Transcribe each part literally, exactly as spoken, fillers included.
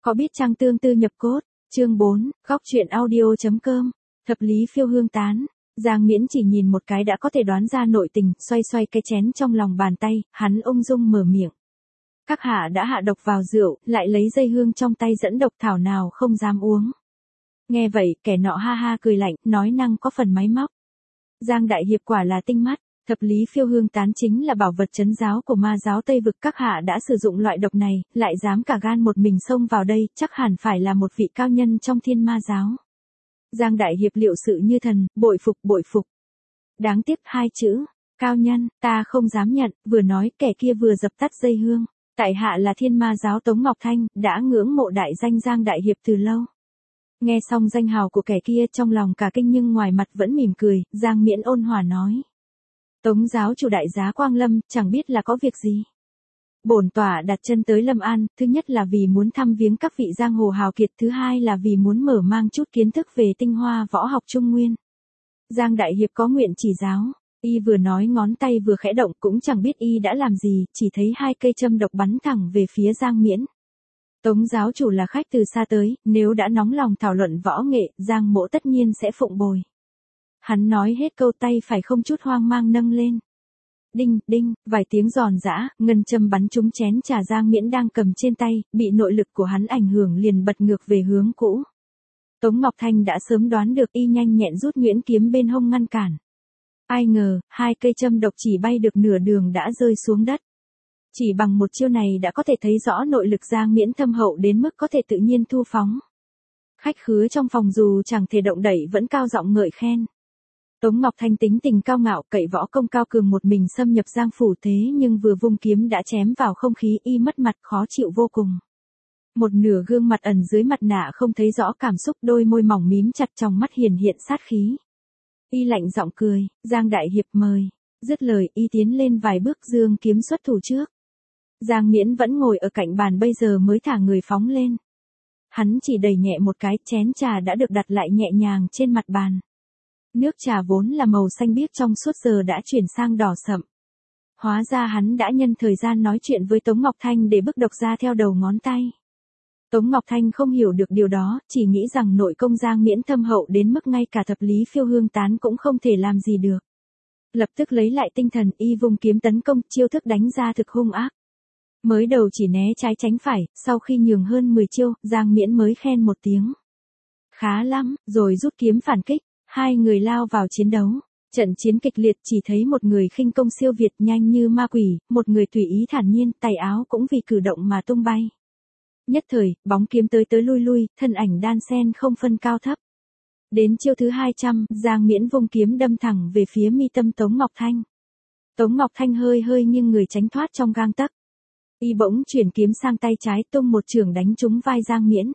Có biết chăng tương tư nhập cốt, chương bốn, góc truyện audio.com, thập lý phiêu hương tán. Giang Miễn chỉ nhìn một cái đã có thể đoán ra nội tình, xoay xoay cái chén trong lòng bàn tay, hắn ung dung mở miệng. Các hạ đã hạ độc vào rượu, lại lấy dây hương trong tay dẫn độc thảo nào không dám uống. Nghe vậy, kẻ nọ ha ha cười lạnh, nói năng có phần máy móc. Giang đại hiệp quả là tinh mắt, thập lý phiêu hương tán chính là bảo vật trấn giáo của ma giáo Tây Vực, các hạ đã sử dụng loại độc này, lại dám cả gan một mình xông vào đây, chắc hẳn phải là một vị cao nhân trong thiên ma giáo. Giang đại hiệp liệu sự như thần, bội phục bội phục. Đáng tiếc hai chữ, cao nhân, ta không dám nhận, vừa nói kẻ kia vừa dập tắt dây hương. Tại hạ là thiên ma giáo Tống Ngọc Thanh, đã ngưỡng mộ đại danh Giang đại hiệp từ lâu. Nghe xong danh hào của kẻ kia trong lòng cả kinh nhưng ngoài mặt vẫn mỉm cười, Giang Miễn ôn hòa nói. Tống giáo chủ đại giá Quang Lâm, chẳng biết là có việc gì. Bổn tỏa đặt chân tới Lâm An, thứ nhất là vì muốn thăm viếng các vị giang hồ hào kiệt, thứ hai là vì muốn mở mang chút kiến thức về tinh hoa võ học Trung Nguyên. Giang đại hiệp có nguyện chỉ giáo. Y vừa nói ngón tay vừa khẽ động, cũng chẳng biết y đã làm gì, chỉ thấy hai cây châm độc bắn thẳng về phía Giang Miễn. Tống giáo chủ là khách từ xa tới, nếu đã nóng lòng thảo luận võ nghệ, Giang mỗ tất nhiên sẽ phụng bồi. Hắn nói hết câu tay phải không chút hoang mang nâng lên. Đinh, đinh, vài tiếng giòn giã, ngân châm bắn trúng chén trà Giang Miễn đang cầm trên tay, bị nội lực của hắn ảnh hưởng liền bật ngược về hướng cũ. Tống Ngọc Thanh đã sớm đoán được, y nhanh nhẹn rút nhuyễn kiếm bên hông ngăn cản. Ai ngờ, hai cây châm độc chỉ bay được nửa đường đã rơi xuống đất. Chỉ bằng một chiêu này đã có thể thấy rõ nội lực Giang Miễn thâm hậu đến mức có thể tự nhiên thu phóng. Khách khứa trong phòng dù chẳng thể động đậy vẫn cao giọng ngợi khen. Tống Ngọc Thanh tính tình cao ngạo, cậy võ công cao cường một mình xâm nhập Giang phủ, thế nhưng vừa vung kiếm đã chém vào không khí, y mất mặt khó chịu vô cùng. Một nửa gương mặt ẩn dưới mặt nạ không thấy rõ cảm xúc, đôi môi mỏng mím chặt, trong mắt hiển hiện sát khí. Y lạnh giọng cười, Giang đại hiệp mời. Dứt lời y tiến lên vài bước giương kiếm xuất thủ trước. Giang Miễn vẫn ngồi ở cạnh bàn bây giờ mới thả người phóng lên. Hắn chỉ đẩy nhẹ một cái, chén trà đã được đặt lại nhẹ nhàng trên mặt bàn. Nước trà vốn là màu xanh biếc trong suốt giờ đã chuyển sang đỏ sậm. Hóa ra hắn đã nhân thời gian nói chuyện với Tống Ngọc Thanh để bức độc ra theo đầu ngón tay. Tống Ngọc Thanh không hiểu được điều đó, chỉ nghĩ rằng nội công Giang Miễn thâm hậu đến mức ngay cả thập lý phiêu hương tán cũng không thể làm gì được. Lập tức lấy lại tinh thần, y vung kiếm tấn công, chiêu thức đánh ra thực hung ác. Mới đầu chỉ né trái tránh phải, sau khi nhường hơn mười chiêu, Giang Miễn mới khen một tiếng. Khá lắm, rồi rút kiếm phản kích, hai người lao vào chiến đấu. Trận chiến kịch liệt, chỉ thấy một người khinh công siêu việt nhanh như ma quỷ, một người tùy ý thản nhiên, tay áo cũng vì cử động mà tung bay. Nhất thời, bóng kiếm tới tới lui lui, thân ảnh đan xen không phân cao thấp. Đến chiêu thứ hai trăm, Giang Miễn vung kiếm đâm thẳng về phía mi tâm Tống Ngọc Thanh. Tống Ngọc Thanh hơi hơi nghiêng người tránh thoát trong gang tấc. Y bỗng chuyển kiếm sang tay trái, tung một chưởng đánh trúng vai Giang Miễn.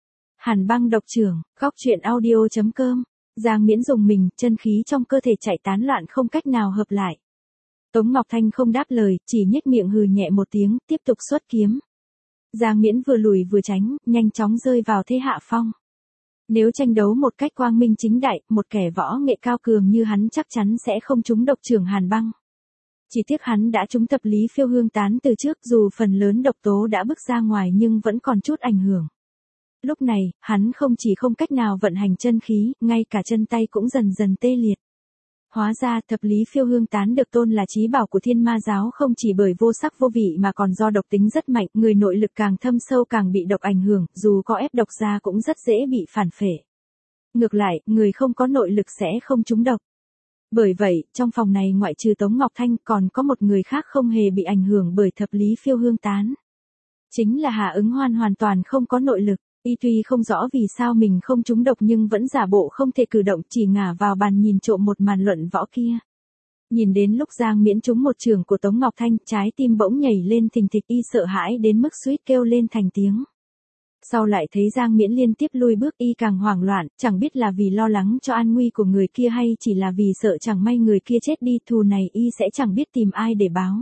Hàn băng độc chưởng, góc truyện audio.com. Giang Miễn dùng mình, chân khí trong cơ thể chạy tán loạn không cách nào hợp lại. Tống Ngọc Thanh không đáp lời, chỉ nhếch miệng hừ nhẹ một tiếng, tiếp tục xuất kiếm. Giang Miễn vừa lùi vừa tránh, nhanh chóng rơi vào thế hạ phong. Nếu tranh đấu một cách quang minh chính đại, một kẻ võ nghệ cao cường như hắn chắc chắn sẽ không trúng độc chưởng hàn băng. Chỉ tiếc hắn đã trúng thập lý phiêu hương tán từ trước, dù phần lớn độc tố đã bức ra ngoài nhưng vẫn còn chút ảnh hưởng. Lúc này, hắn không chỉ không cách nào vận hành chân khí, ngay cả chân tay cũng dần dần tê liệt. Hóa ra thập lý phiêu hương tán được tôn là chí bảo của thiên ma giáo không chỉ bởi vô sắc vô vị mà còn do độc tính rất mạnh, người nội lực càng thâm sâu càng bị độc ảnh hưởng, dù có ép độc ra cũng rất dễ bị phản phệ. Ngược lại, người không có nội lực sẽ không trúng độc. Bởi vậy, trong phòng này ngoại trừ Tống Ngọc Thanh còn có một người khác không hề bị ảnh hưởng bởi thập lý phiêu hương tán. Chính là Hà Ứng Hoan, hoàn toàn không có nội lực. Y tuy không rõ vì sao mình không trúng độc nhưng vẫn giả bộ không thể cử động, chỉ ngả vào bàn nhìn trộm một màn luận võ kia. Nhìn đến lúc Giang Miễn trúng một chưởng của Tống Ngọc Thanh, trái tim bỗng nhảy lên thình thịch, y sợ hãi đến mức suýt kêu lên thành tiếng. Sau lại thấy Giang Miễn liên tiếp lui bước, y càng hoảng loạn, chẳng biết là vì lo lắng cho an nguy của người kia hay chỉ là vì sợ chẳng may người kia chết đi, thù này y sẽ chẳng biết tìm ai để báo.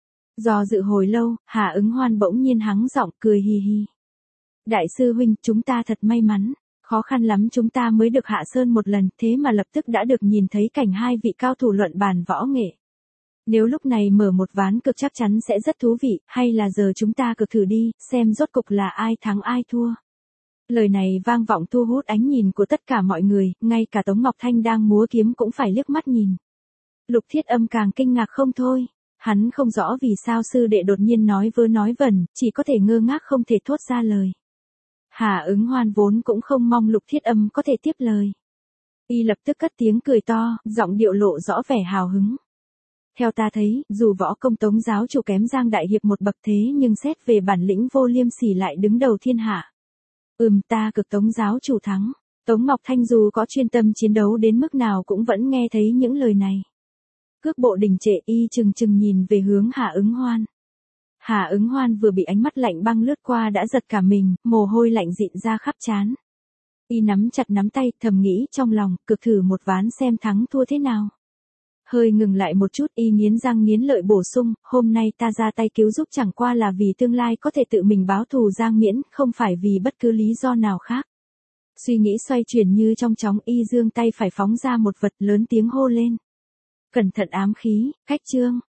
Do dự hồi lâu, Hà Ứng Hoan bỗng nhiên hắng giọng cười hi hi. Đại sư huynh, chúng ta thật may mắn, khó khăn lắm chúng ta mới được hạ sơn một lần, thế mà lập tức đã được nhìn thấy cảnh hai vị cao thủ luận bàn võ nghệ. Nếu lúc này mở một ván cược chắc chắn sẽ rất thú vị, hay là giờ chúng ta cược thử đi, xem rốt cục là ai thắng ai thua. Lời này vang vọng thu hút ánh nhìn của tất cả mọi người, ngay cả Tống Ngọc Thanh đang múa kiếm cũng phải liếc mắt nhìn. Lục Thiết Âm càng kinh ngạc không thôi. Hắn không rõ vì sao sư đệ đột nhiên nói vớ nói vẩn, chỉ có thể ngơ ngác không thể thốt ra lời. Hà Ứng Hoan vốn cũng không mong Lục Thiết Âm có thể tiếp lời. Y lập tức cất tiếng cười to, giọng điệu lộ rõ vẻ hào hứng. Theo ta thấy, dù võ công Tống giáo chủ kém Giang Đại Hiệp một bậc thế nhưng xét về bản lĩnh Vô Liêm Sỉ lại đứng đầu thiên hạ. Ừm, ta cực Tống giáo chủ thắng. Tống Ngọc Thanh dù có chuyên tâm chiến đấu đến mức nào cũng vẫn nghe thấy những lời này. Cước bộ đình trệ, y chừng chừng nhìn về hướng Hà Ứng Hoan. Hà Ứng Hoan vừa bị ánh mắt lạnh băng lướt qua đã giật cả mình, mồ hôi lạnh dịn ra khắp trán. Y nắm chặt nắm tay, thầm nghĩ trong lòng, cực thử một ván xem thắng thua thế nào. Hơi ngừng lại một chút, y nghiến răng nghiến lợi bổ sung, hôm nay ta ra tay cứu giúp chẳng qua là vì tương lai có thể tự mình báo thù Giang Miễn, không phải vì bất cứ lý do nào khác. Suy nghĩ xoay chuyển như trong chóng, y giương tay phải phóng ra một vật, lớn tiếng hô lên. Cẩn thận ám khí, cách chương.